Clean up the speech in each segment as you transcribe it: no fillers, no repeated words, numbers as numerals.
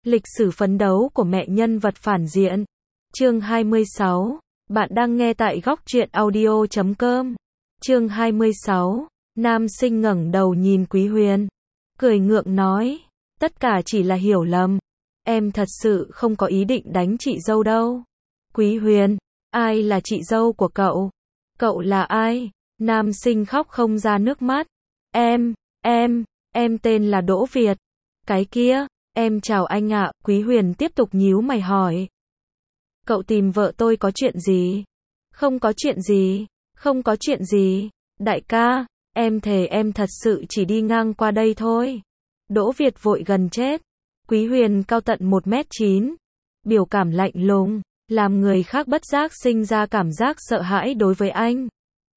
Lịch sử phấn đấu của mẹ nhân vật phản diện. Chương 26. Bạn đang nghe tại góc truyện audio.com. Chương 26. Nam sinh ngẩng đầu nhìn Quý Huyền, cười ngượng nói, tất cả chỉ là hiểu lầm. Em thật sự không có ý định đánh chị dâu đâu. Quý Huyền, ai là chị dâu của cậu? Cậu là ai? Nam sinh khóc không ra nước mắt. Em tên là Đỗ Việt. Cái kia, em chào anh ạ. Quý Huyền tiếp tục nhíu mày hỏi. Cậu tìm vợ tôi có chuyện gì? Không có chuyện gì, không có chuyện gì. Đại ca, em thề em thật sự chỉ đi ngang qua đây thôi. Đỗ Việt vội gần chết. Quý Huyền cao tận 1m9, biểu cảm lạnh lùng, làm người khác bất giác sinh ra cảm giác sợ hãi đối với anh.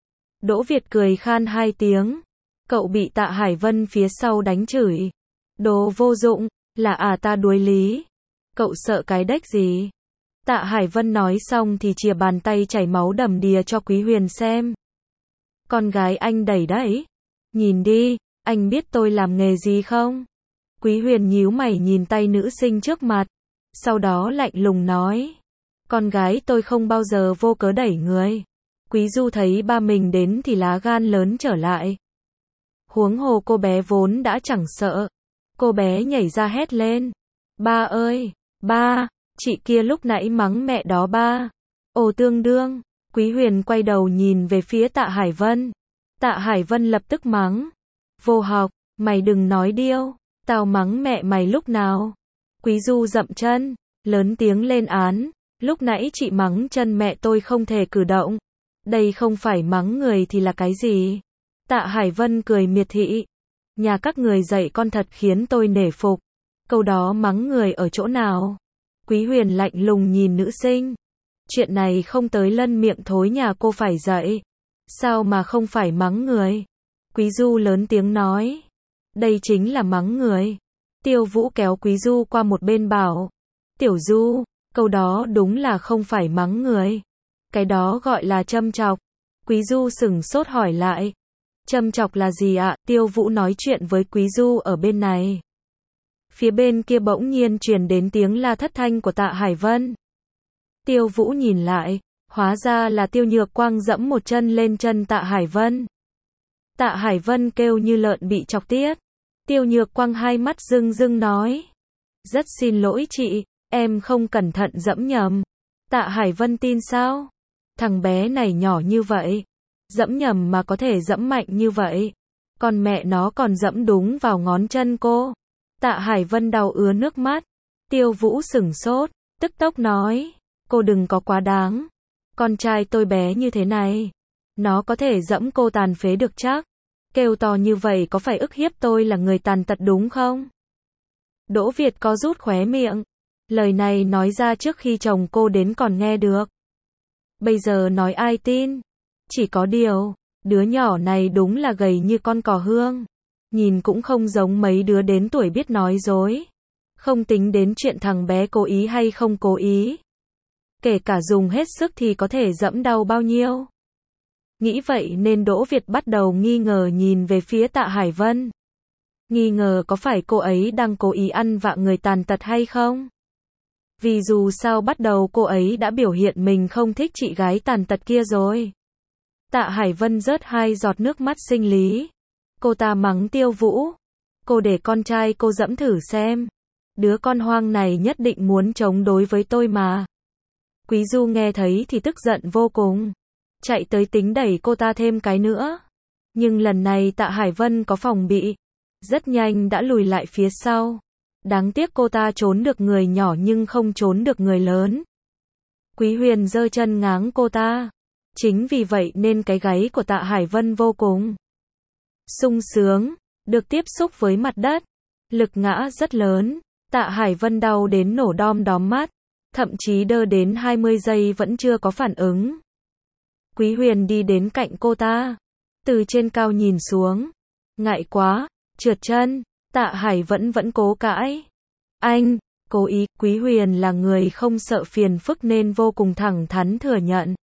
Đỗ Việt cười khan 2 tiếng. Cậu bị Tạ Hải Vân phía sau đánh chửi. Đồ vô dụng, là ta đuối lý. Cậu sợ cái đếch gì? Tạ Hải Vân nói xong thì chìa bàn tay chảy máu đầm đìa cho Quý Huyền xem. Con gái anh đẩy đấy. Nhìn đi, anh biết tôi làm nghề gì không? Quý Huyền nhíu mày nhìn tay nữ sinh trước mặt. Sau đó lạnh lùng nói. Con gái tôi không bao giờ vô cớ đẩy người. Quý Du thấy ba mình đến thì lá gan lớn trở lại. Huống hồ cô bé vốn đã chẳng sợ. Cô bé nhảy ra hét lên. Ba ơi, ba, chị kia lúc nãy mắng mẹ đó ba. Ồ tương đương. Quý Huyền quay đầu nhìn về phía Tạ Hải Vân. Tạ Hải Vân lập tức mắng. Vô học, mày đừng nói điêu. Tao mắng mẹ mày lúc nào? Quý Du dậm chân, lớn tiếng lên án. Lúc nãy chị mắng chân mẹ tôi không thể cử động. Đây không phải mắng người thì là cái gì? Tạ Hải Vân cười miệt thị. Nhà các người dạy con thật khiến tôi nể phục. Câu đó mắng người ở chỗ nào? Quý Huyền lạnh lùng nhìn nữ sinh. Chuyện này không tới lân miệng thối nhà cô phải dạy. Sao mà không phải mắng người? Quý Du lớn tiếng nói. Đây chính là mắng người. Tiêu Vũ kéo Quý Du qua một bên bảo. Tiểu Du, câu đó đúng là không phải mắng người. Cái đó gọi là châm chọc. Quý Du sửng sốt hỏi lại. Châm chọc là gì ạ? Tiêu Vũ nói chuyện với Quý Du ở bên này. Phía bên kia bỗng nhiên truyền đến tiếng la thất thanh của Tạ Hải Vân. Tiêu Vũ nhìn lại, hóa ra là Tiêu Nhược Quang dẫm một chân lên chân Tạ Hải Vân. Tạ Hải Vân kêu như lợn bị chọc tiết. Tiêu Nhược Quang hai mắt rưng rưng nói. Rất xin lỗi chị, em không cẩn thận dẫm nhầm. Tạ Hải Vân tin sao? Thằng bé này nhỏ như vậy. Dẫm nhầm mà có thể dẫm mạnh như vậy. Còn mẹ nó còn dẫm đúng vào ngón chân cô. Tạ Hải Vân đau ứa nước mắt. Tiêu Vũ sửng sốt, tức tốc nói. Cô đừng có quá đáng. Con trai tôi bé như thế này. Nó có thể dẫm cô tàn phế được chắc. Kêu to như vậy có phải ức hiếp tôi là người tàn tật đúng không? Đỗ Việt có rút khóe miệng. Lời này nói ra trước khi chồng cô đến còn nghe được. Bây giờ nói ai tin? Chỉ có điều, đứa nhỏ này đúng là gầy như con cò hương. Nhìn cũng không giống mấy đứa đến tuổi biết nói dối. Không tính đến chuyện thằng bé cố ý hay không cố ý. Kể cả dùng hết sức thì có thể dẫm đau bao nhiêu. Nghĩ vậy nên Đỗ Việt bắt đầu nghi ngờ nhìn về phía Tạ Hải Vân. Nghi ngờ có phải cô ấy đang cố ý ăn vạ người tàn tật hay không? Vì dù sao bắt đầu cô ấy đã biểu hiện mình không thích chị gái tàn tật kia rồi. Tạ Hải Vân rớt 2 giọt nước mắt sinh lý. Cô ta mắng Tiêu Vũ. Cô để con trai cô dẫm thử xem. Đứa con hoang này nhất định muốn chống đối với tôi mà. Quý Du nghe thấy thì tức giận vô cùng. Chạy tới tính đẩy cô ta thêm cái nữa. Nhưng lần này Tạ Hải Vân có phòng bị. Rất nhanh đã lùi lại phía sau. Đáng tiếc cô ta trốn được người nhỏ nhưng không trốn được người lớn. Quý Huyền giơ chân ngáng cô ta. Chính vì vậy nên cái gáy của Tạ Hải Vân vô cùng sung sướng, được tiếp xúc với mặt đất. Lực ngã rất lớn. Tạ Hải Vân đau đến nổ đom đóm mắt. Thậm chí đơ đến 20 giây vẫn chưa có phản ứng. Quý Huyền đi đến cạnh cô ta. Từ trên cao nhìn xuống. Ngại quá, trượt chân. Tạ Hải vẫn cố cãi. Anh, cố ý. Quý Huyền là người không sợ phiền phức nên vô cùng thẳng thắn thừa nhận.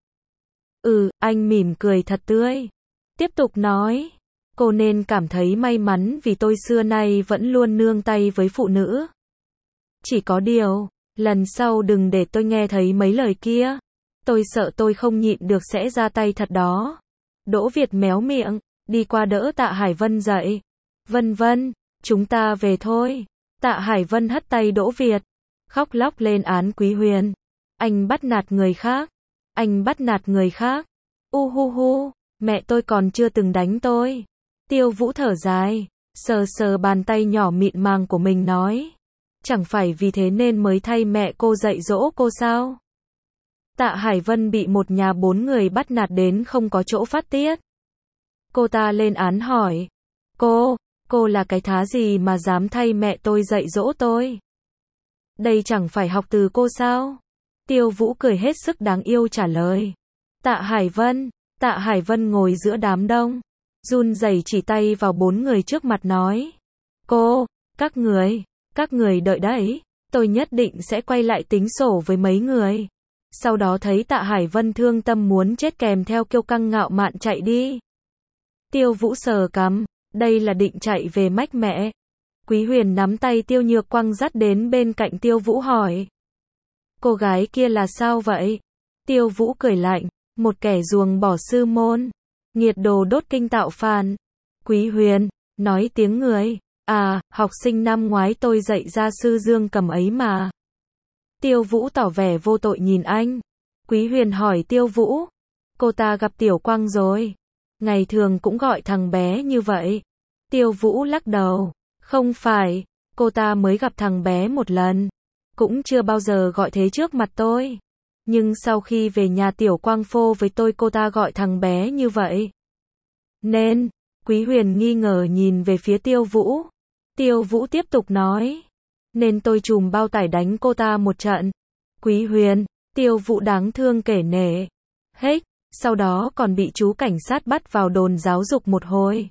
Anh mỉm cười thật tươi. Tiếp tục nói. Cô nên cảm thấy may mắn vì tôi xưa nay vẫn luôn nương tay với phụ nữ. Chỉ có điều, lần sau đừng để tôi nghe thấy mấy lời kia. Tôi sợ tôi không nhịn được sẽ ra tay thật đó. Đỗ Việt méo miệng, đi qua đỡ Tạ Hải Vân dậy. Vân Vân, chúng ta về thôi. Tạ Hải Vân hất tay Đỗ Việt, khóc lóc lên án Quý Huyền. Anh bắt nạt người khác. Anh bắt nạt người khác. Hu hu, mẹ tôi còn chưa từng đánh tôi. Tiêu Vũ thở dài, sờ sờ bàn tay nhỏ mịn màng của mình nói. Chẳng phải vì thế nên mới thay mẹ cô dạy dỗ cô sao? Tạ Hải Vân bị một nhà 4 người bắt nạt đến không có chỗ phát tiết. Cô ta lên án hỏi. Cô là cái thá gì mà dám thay mẹ tôi dạy dỗ tôi? Đây chẳng phải học từ cô sao? Tiêu Vũ cười hết sức đáng yêu trả lời. Tạ Hải Vân ngồi giữa đám đông, run rẩy chỉ tay vào 4 người trước mặt nói. Các người đợi đấy, tôi nhất định sẽ quay lại tính sổ với mấy người. Sau đó thấy Tạ Hải Vân thương tâm muốn chết kèm theo kiêu căng ngạo mạn chạy đi. Tiêu Vũ sờ cằm, đây là định chạy về mách mẹ. Quý Huyền nắm tay Tiêu Nhược Quang dắt đến bên cạnh Tiêu Vũ hỏi. Cô gái kia là sao vậy? Tiêu Vũ cười lạnh, một kẻ ruồng bỏ sư môn, nghiệt đồ đốt kinh tạo phản. Quý Huyền, nói tiếng người, học sinh năm ngoái tôi dạy gia sư Dương Cầm ấy mà. Tiêu Vũ tỏ vẻ vô tội nhìn anh. Quý Huyền hỏi Tiêu Vũ, cô ta gặp Tiểu Quang rồi? Ngày thường cũng gọi thằng bé như vậy. Tiêu Vũ lắc đầu, không phải, cô ta mới gặp thằng bé một lần. Cũng chưa bao giờ gọi thế trước mặt tôi. Nhưng sau khi về nhà Tiểu Quang phô với tôi cô ta gọi thằng bé như vậy. Nên, Quý Huyền nghi ngờ nhìn về phía Tiêu Vũ. Tiêu Vũ tiếp tục nói. Nên tôi chùm bao tải đánh cô ta một trận. Quý Huyền, Tiêu Vũ đáng thương kể nể. Sau đó còn bị chú cảnh sát bắt vào đồn giáo dục một hồi.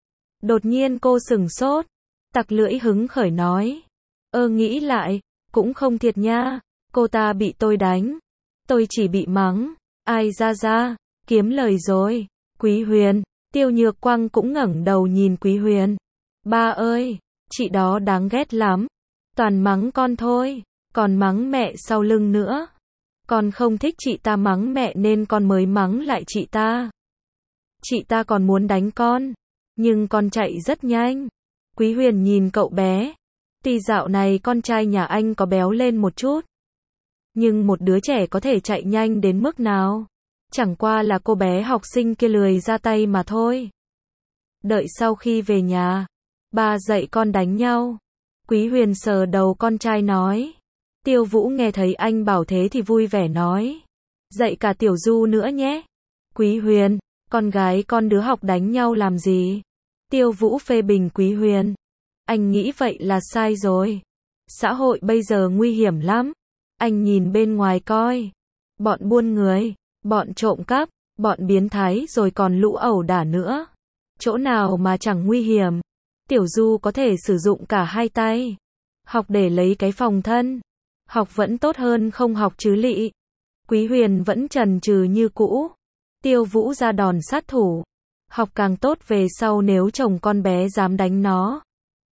Đột nhiên cô sửng sốt. Tặc lưỡi hứng khởi nói. Nghĩ lại, cũng không thiệt nha. Cô ta bị tôi đánh. Tôi chỉ bị mắng. Ai ra, kiếm lời rồi. Quý Huyền, Tiêu Nhược Quang cũng ngẩng đầu nhìn Quý Huyền. Ba ơi, chị đó đáng ghét lắm. Toàn mắng con thôi, còn mắng mẹ sau lưng nữa. Con không thích chị ta mắng mẹ nên con mới mắng lại chị ta. Chị ta còn muốn đánh con, nhưng con chạy rất nhanh. Quý Huyền nhìn cậu bé. Tuy dạo này con trai nhà anh có béo lên một chút, nhưng một đứa trẻ có thể chạy nhanh đến mức nào? Chẳng qua là cô bé học sinh kia lười ra tay mà thôi. Đợi sau khi về nhà, ba dạy con đánh nhau. Quý Huyền sờ đầu con trai nói. Tiêu Vũ nghe thấy anh bảo thế thì vui vẻ nói. Dạy cả Tiểu Du nữa nhé. Quý Huyền, con gái con đứa học đánh nhau làm gì? Tiêu Vũ phê bình Quý Huyền. Anh nghĩ vậy là sai rồi. Xã hội bây giờ nguy hiểm lắm. Anh nhìn bên ngoài coi. Bọn buôn người, bọn trộm cắp, bọn biến thái rồi còn lũ ẩu đả nữa. Chỗ nào mà chẳng nguy hiểm. Tiểu Du có thể sử dụng cả hai tay. Học để lấy cái phòng thân. Học vẫn tốt hơn không học chứ lị. Quý Huyền vẫn chần chừ như cũ. Tiêu Vũ ra đòn sát thủ. Học càng tốt về sau nếu chồng con bé dám đánh nó.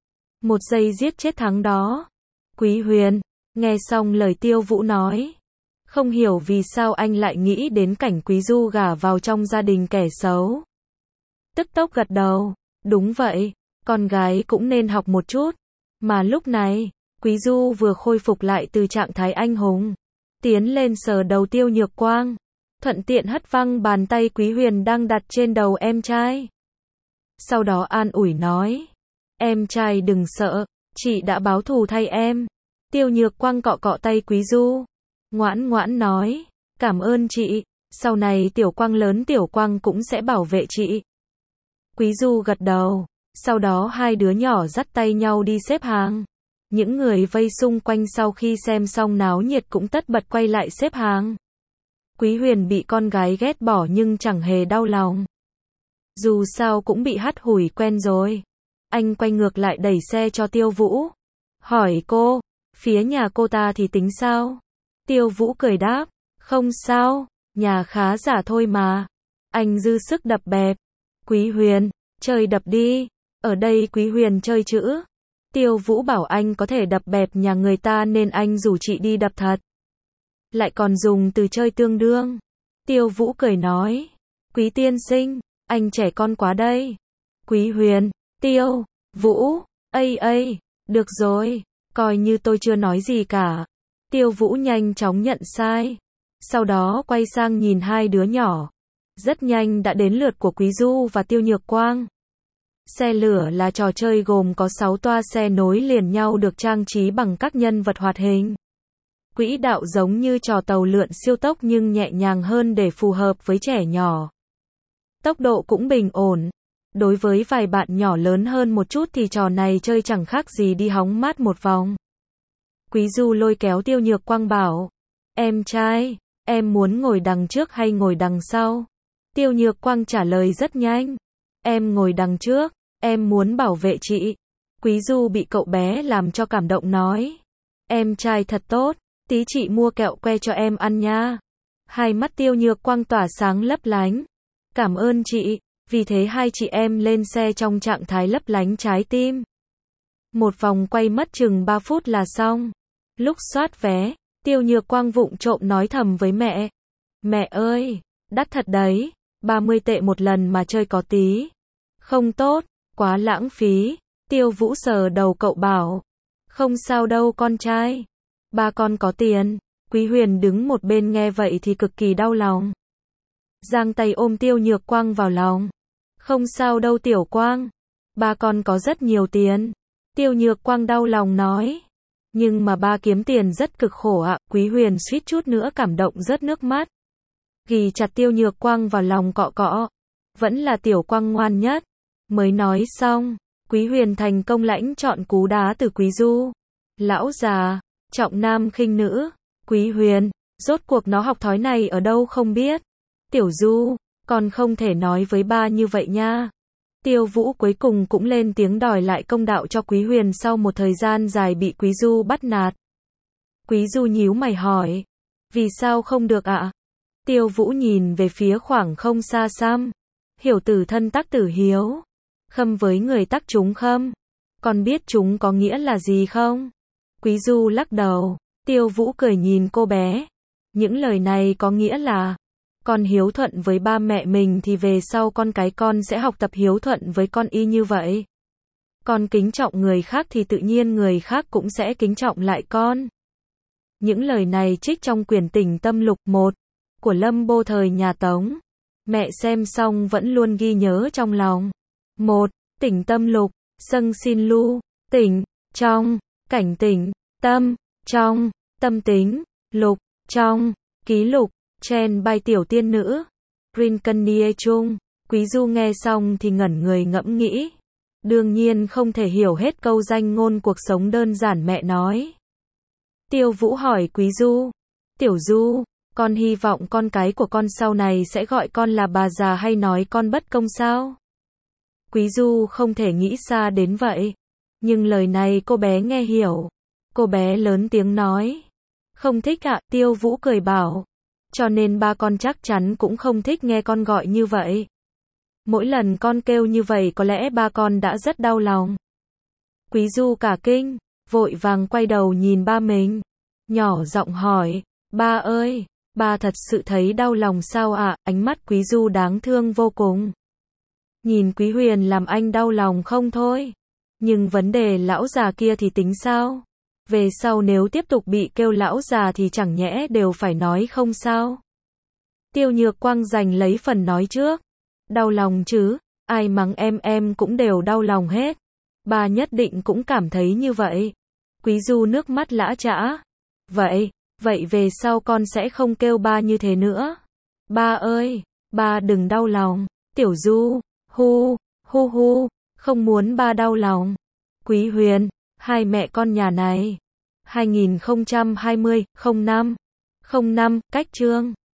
Một giây giết chết thắng đó. Quý Huyền, nghe xong lời Tiêu Vũ nói. Không hiểu vì sao anh lại nghĩ đến cảnh Quý Du gả vào trong gia đình kẻ xấu. Tức tốc gật đầu. Đúng vậy, con gái cũng nên học một chút. Mà lúc này, Quý Du vừa khôi phục lại từ trạng thái anh hùng. Tiến lên sờ đầu Tiêu Nhược Quang. Thuận tiện hất văng bàn tay Quý Huyền đang đặt trên đầu em trai. Sau đó an ủi nói. Em trai đừng sợ, chị đã báo thù thay em. Tiêu Nhược Quang cọ cọ tay Quý Du. Ngoãn ngoãn nói. Cảm ơn chị, sau này Tiểu Quang lớn Tiểu Quang cũng sẽ bảo vệ chị. Quý Du gật đầu. Sau đó hai đứa nhỏ dắt tay nhau đi xếp hàng. Những người vây xung quanh sau khi xem xong náo nhiệt cũng tất bật quay lại xếp hàng. Quý Huyền bị con gái ghét bỏ nhưng chẳng hề đau lòng. Dù sao cũng bị hắt hủi quen rồi. Anh quay ngược lại đẩy xe cho Tiêu Vũ. Hỏi cô, phía nhà cô ta thì tính sao? Tiêu Vũ cười đáp, không sao, nhà khá giả thôi mà. Anh dư sức đập bẹp. Quý Huyền, chơi đập đi. Ở đây Quý Huyền chơi chữ. Tiêu Vũ bảo anh có thể đập bẹp nhà người ta nên anh rủ chị đi đập thật. Lại còn dùng từ chơi tương đương. Tiêu Vũ cười nói. Quý tiên sinh, anh trẻ con quá đây. Quý Huyền, Tiêu Vũ, được rồi, coi như tôi chưa nói gì cả. Tiêu Vũ nhanh chóng nhận sai. Sau đó quay sang nhìn hai đứa nhỏ. Rất nhanh đã đến lượt của Quý Du và Tiêu Nhược Quang. Xe lửa là trò chơi gồm có 6 toa xe nối liền nhau được trang trí bằng các nhân vật hoạt hình. Quỹ đạo giống như trò tàu lượn siêu tốc nhưng nhẹ nhàng hơn để phù hợp với trẻ nhỏ. Tốc độ cũng bình ổn. Đối với vài bạn nhỏ lớn hơn một chút thì trò này chơi chẳng khác gì đi hóng mát một vòng. Quý Du lôi kéo Tiêu Nhược Quang bảo. Em trai, em muốn ngồi đằng trước hay ngồi đằng sau? Tiêu Nhược Quang trả lời rất nhanh. Em ngồi đằng trước, em muốn bảo vệ chị. Quý Du bị cậu bé làm cho cảm động nói. Em trai thật tốt, tí chị mua kẹo que cho em ăn nha. Hai mắt Tiêu Nhược Quang tỏa sáng lấp lánh. Cảm ơn chị. Vì thế hai chị em lên xe trong trạng thái lấp lánh trái tim. Một vòng quay mất chừng 3 phút là xong. Lúc soát vé, Tiêu Nhược Quang vụng trộm nói thầm với mẹ. Mẹ ơi, đắt thật đấy, 30 tệ một lần mà chơi có tí. Không tốt, quá lãng phí. Tiêu Vũ sờ đầu cậu bảo. Không sao đâu con trai. Ba con có tiền. Quý Huyền đứng một bên nghe vậy thì cực kỳ đau lòng. Giang tay ôm Tiêu Nhược Quang vào lòng. Không sao đâu Tiểu Quang. Ba con có rất nhiều tiền. Tiêu Nhược Quang đau lòng nói. Nhưng mà ba kiếm tiền rất cực khổ ạ. Quý Huyền suýt chút nữa cảm động rớt nước mắt. Ghì chặt Tiêu Nhược Quang vào lòng cọ cọ. Vẫn là Tiểu Quang ngoan nhất. Mới nói xong, Quý Huyền thành công lãnh chọn cú đá từ Quý Du. Lão già, trọng nam khinh nữ. Quý Huyền, rốt cuộc nó học thói này ở đâu không biết. Tiểu Du, con không thể nói với ba như vậy nha. Tiêu Vũ cuối cùng cũng lên tiếng đòi lại công đạo cho Quý Huyền sau một thời gian dài bị Quý Du bắt nạt. Quý Du nhíu mày hỏi. Vì sao không được ạ? Tiêu Vũ nhìn về phía khoảng không xa xăm. Hiểu tử thân tắc tử hiếu. Khâm với người tắc chúng khâm. Con biết chúng có nghĩa là gì không? Quý Du lắc đầu. Tiêu Vũ cười nhìn cô bé. Những lời này có nghĩa là con hiếu thuận với ba mẹ mình thì về sau con cái con sẽ học tập hiếu thuận với con y như vậy. Con kính trọng người khác thì tự nhiên người khác cũng sẽ kính trọng lại con. Những lời này trích trong quyển Tỉnh Tâm Lục 1 của Lâm Bô thời nhà Tống. Mẹ xem xong vẫn luôn ghi nhớ trong lòng. 1. Tỉnh Tâm Lục, Sâng Xin Lu, tỉnh, trong, cảnh tỉnh, tâm, trong, tâm tính, lục, trong, ký lục, chen bài tiểu tiên nữ. Rinconnie Trung. Quý Du nghe xong thì ngẩn người ngẫm nghĩ. Đương nhiên không thể hiểu hết câu danh ngôn cuộc sống đơn giản mẹ nói. Tiêu Vũ hỏi Quý Du. Tiểu Du, con hy vọng con cái của con sau này sẽ gọi con là bà già hay nói con bất công sao? Quý Du không thể nghĩ xa đến vậy. Nhưng lời này cô bé nghe hiểu. Cô bé lớn tiếng nói. Không thích ạ, Tiêu Vũ cười bảo. Cho nên ba con chắc chắn cũng không thích nghe con gọi như vậy. Mỗi lần con kêu như vậy có lẽ ba con đã rất đau lòng. Quý Du cả kinh, vội vàng quay đầu nhìn ba mình. Nhỏ giọng hỏi, ba ơi, ba thật sự thấy đau lòng sao ạ? Ánh mắt Quý Du đáng thương vô cùng. Nhìn Quý Huyền làm anh đau lòng không thôi. Nhưng vấn đề lão già kia thì tính sao? Về sau nếu tiếp tục bị kêu lão già thì chẳng nhẽ đều phải nói không sao? Tiêu Nhược Quang giành lấy phần nói trước. Đau lòng chứ, ai mắng em cũng đều đau lòng hết. Ba nhất định cũng cảm thấy như vậy. Quý Du nước mắt lã chã. Vậy về sau con sẽ không kêu ba như thế nữa. Ba ơi, ba đừng đau lòng. Tiểu Du, hu, không muốn ba đau lòng. Quý Huyền, hai mẹ con nhà này. 2020, 05, cách chương.